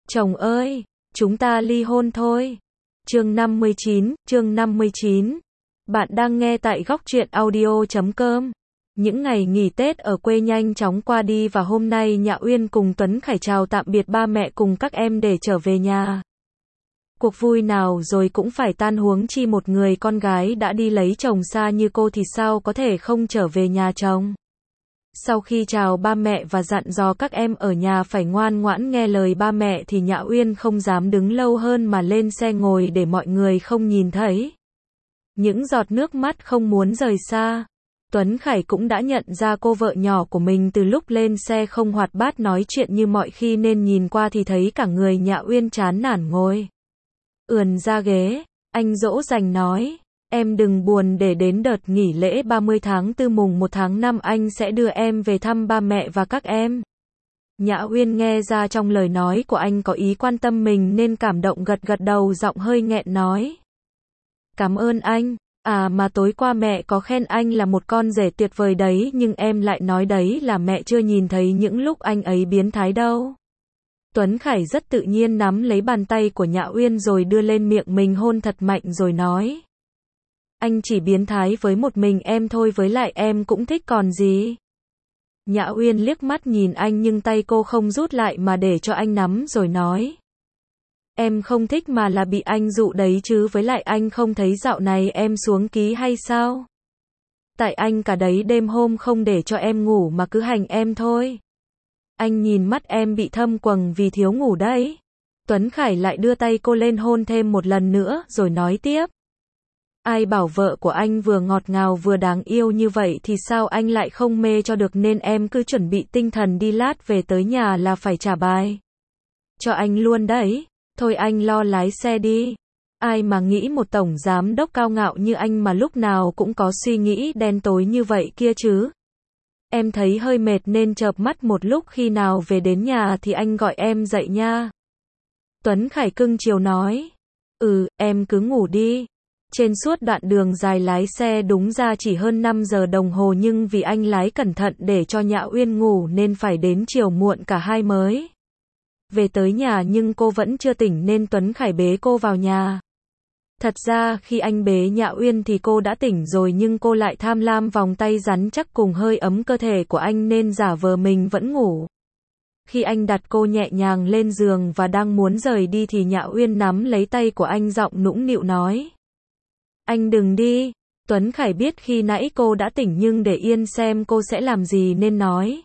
Chồng ơi, chúng ta ly hôn thôi. Chương 59. Bạn đang nghe tại góc truyện audio.com. Những ngày nghỉ Tết ở quê nhanh chóng qua đi và hôm nay Nhã Uyên cùng Tuấn Khải chào tạm biệt ba mẹ cùng các em để trở về nhà. Cuộc vui nào rồi cũng phải tan, huống chi một người con gái đã đi lấy chồng xa như cô thì sao có thể không trở về nhà chồng. Sau khi chào ba mẹ và dặn dò các em ở nhà phải ngoan ngoãn nghe lời ba mẹ thì Nhã Uyên không dám đứng lâu hơn mà lên xe ngồi để mọi người không nhìn thấy. Những giọt nước mắt không muốn rời xa. Tuấn Khải cũng đã nhận ra cô vợ nhỏ của mình từ lúc lên xe không hoạt bát nói chuyện như mọi khi nên nhìn qua thì thấy cả người Nhã Uyên chán nản ngồi ườn ra ghế. Anh dỗ dành nói, em đừng buồn, để đến đợt nghỉ lễ 30 tháng 4 mùng 1 tháng 5 anh sẽ đưa em về thăm ba mẹ và các em. Nhã Uyên nghe ra trong lời nói của anh có ý quan tâm mình nên cảm động gật gật đầu, giọng hơi nghẹn nói. Cảm ơn anh, mà tối qua mẹ có khen anh là một con rể tuyệt vời đấy, nhưng em lại nói đấy là mẹ chưa nhìn thấy những lúc anh ấy biến thái đâu. Tuấn Khải rất tự nhiên nắm lấy bàn tay của Nhã Uyên rồi đưa lên miệng mình hôn thật mạnh rồi nói. Anh chỉ biến thái với một mình em thôi, với lại em cũng thích còn gì. Nhã Uyên liếc mắt nhìn anh nhưng tay cô không rút lại mà để cho anh nắm rồi nói. Em không thích mà là bị anh dụ đấy chứ, với lại anh không thấy dạo này em xuống ký hay sao? Tại anh cả đấy đêm hôm không để cho em ngủ mà cứ hành em thôi. Anh nhìn mắt em bị thâm quầng vì thiếu ngủ đấy. Tuấn Khải lại đưa tay cô lên hôn thêm một lần nữa rồi nói tiếp. Ai bảo vợ của anh vừa ngọt ngào vừa đáng yêu như vậy thì sao anh lại không mê cho được, nên em cứ chuẩn bị tinh thần đi, lát về tới nhà là phải trả bài cho anh luôn đấy. Thôi anh lo lái xe đi. Ai mà nghĩ một tổng giám đốc cao ngạo như anh mà lúc nào cũng có suy nghĩ đen tối như vậy kia chứ. Em thấy hơi mệt nên chợp mắt một lúc, khi nào về đến nhà thì anh gọi em dậy nha. Tuấn Khải cưng chiều nói. Em cứ ngủ đi. Trên suốt đoạn đường dài lái xe đúng ra chỉ hơn 5 giờ đồng hồ, nhưng vì anh lái cẩn thận để cho Nhã Uyên ngủ nên phải đến chiều muộn cả hai mới về tới nhà, nhưng cô vẫn chưa tỉnh nên Tuấn Khải bế cô vào nhà. Thật ra khi anh bế Nhã Uyên thì cô đã tỉnh rồi, nhưng cô lại tham lam vòng tay rắn chắc cùng hơi ấm cơ thể của anh nên giả vờ mình vẫn ngủ. Khi anh đặt cô nhẹ nhàng lên giường và đang muốn rời đi thì Nhã Uyên nắm lấy tay của anh, giọng nũng nịu nói. Anh đừng đi. Tuấn Khải biết khi nãy cô đã tỉnh nhưng để yên xem cô sẽ làm gì nên nói.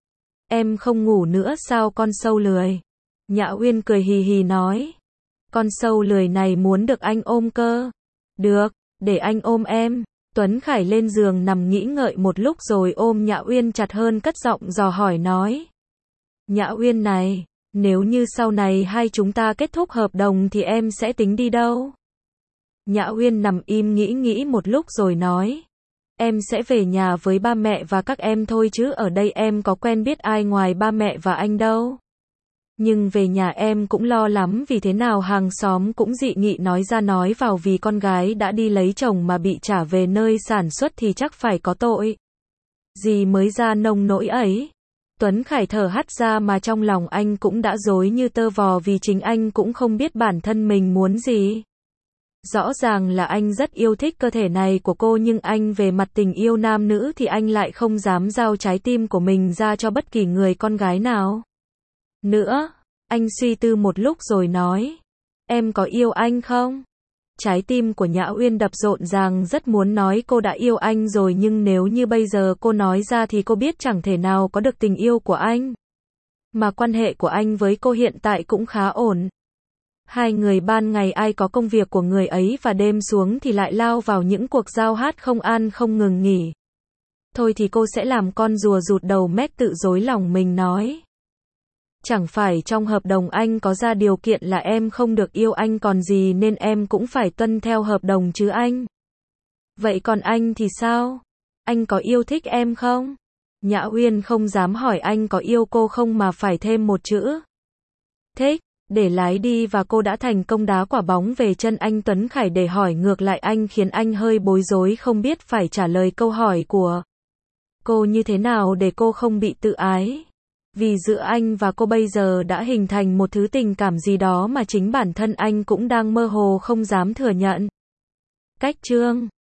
Em không ngủ nữa sao con sâu lười? Nhã Uyên cười hì hì nói. Con sâu lười này muốn được anh ôm cơ. Được, để anh ôm em. Tuấn Khải lên giường nằm nghĩ ngợi một lúc rồi ôm Nhã Uyên chặt hơn, cất giọng dò hỏi nói. Nhã Uyên này, nếu như sau này hai chúng ta kết thúc hợp đồng thì em sẽ tính đi đâu? Nhã Uyên nằm im nghĩ một lúc rồi nói. Em sẽ về nhà với ba mẹ và các em thôi chứ ở đây em có quen biết ai ngoài ba mẹ và anh đâu. Nhưng về nhà em cũng lo lắm, vì thế nào hàng xóm cũng dị nghị nói ra nói vào, vì con gái đã đi lấy chồng mà bị trả về nơi sản xuất thì chắc phải có tội gì mới ra nông nỗi ấy. Tuấn Khải thở hắt ra mà trong lòng anh cũng đã rối như tơ vò, vì chính anh cũng không biết bản thân mình muốn gì. Rõ ràng là anh rất yêu thích cơ thể này của cô, nhưng anh về mặt tình yêu nam nữ thì anh lại không dám giao trái tim của mình ra cho bất kỳ người con gái nào nữa. Anh suy tư một lúc rồi nói. Em có yêu anh không? Trái tim của Nhã Uyên đập rộn ràng, rất muốn nói cô đã yêu anh rồi, nhưng nếu như bây giờ cô nói ra thì cô biết chẳng thể nào có được tình yêu của anh. Mà quan hệ của anh với cô hiện tại cũng khá ổn. Hai người ban ngày ai có công việc của người ấy và đêm xuống thì lại lao vào những cuộc giao hát không an không ngừng nghỉ. Thôi thì cô sẽ làm con rùa rụt đầu mét tự dối lòng mình nói. Chẳng phải trong hợp đồng anh có ra điều kiện là em không được yêu anh còn gì, nên em cũng phải tuân theo hợp đồng chứ anh. Vậy còn anh thì sao? Anh có yêu thích em không? Nhã Uyên không dám hỏi anh có yêu cô không mà phải thêm một chữ. Thích. Để lái đi và cô đã thành công đá quả bóng về chân anh Tuấn Khải để hỏi ngược lại anh, khiến anh hơi bối rối không biết phải trả lời câu hỏi của cô như thế nào để cô không bị tự ái. Vì giữa anh và cô bây giờ đã hình thành một thứ tình cảm gì đó mà chính bản thân anh cũng đang mơ hồ không dám thừa nhận. Cách chương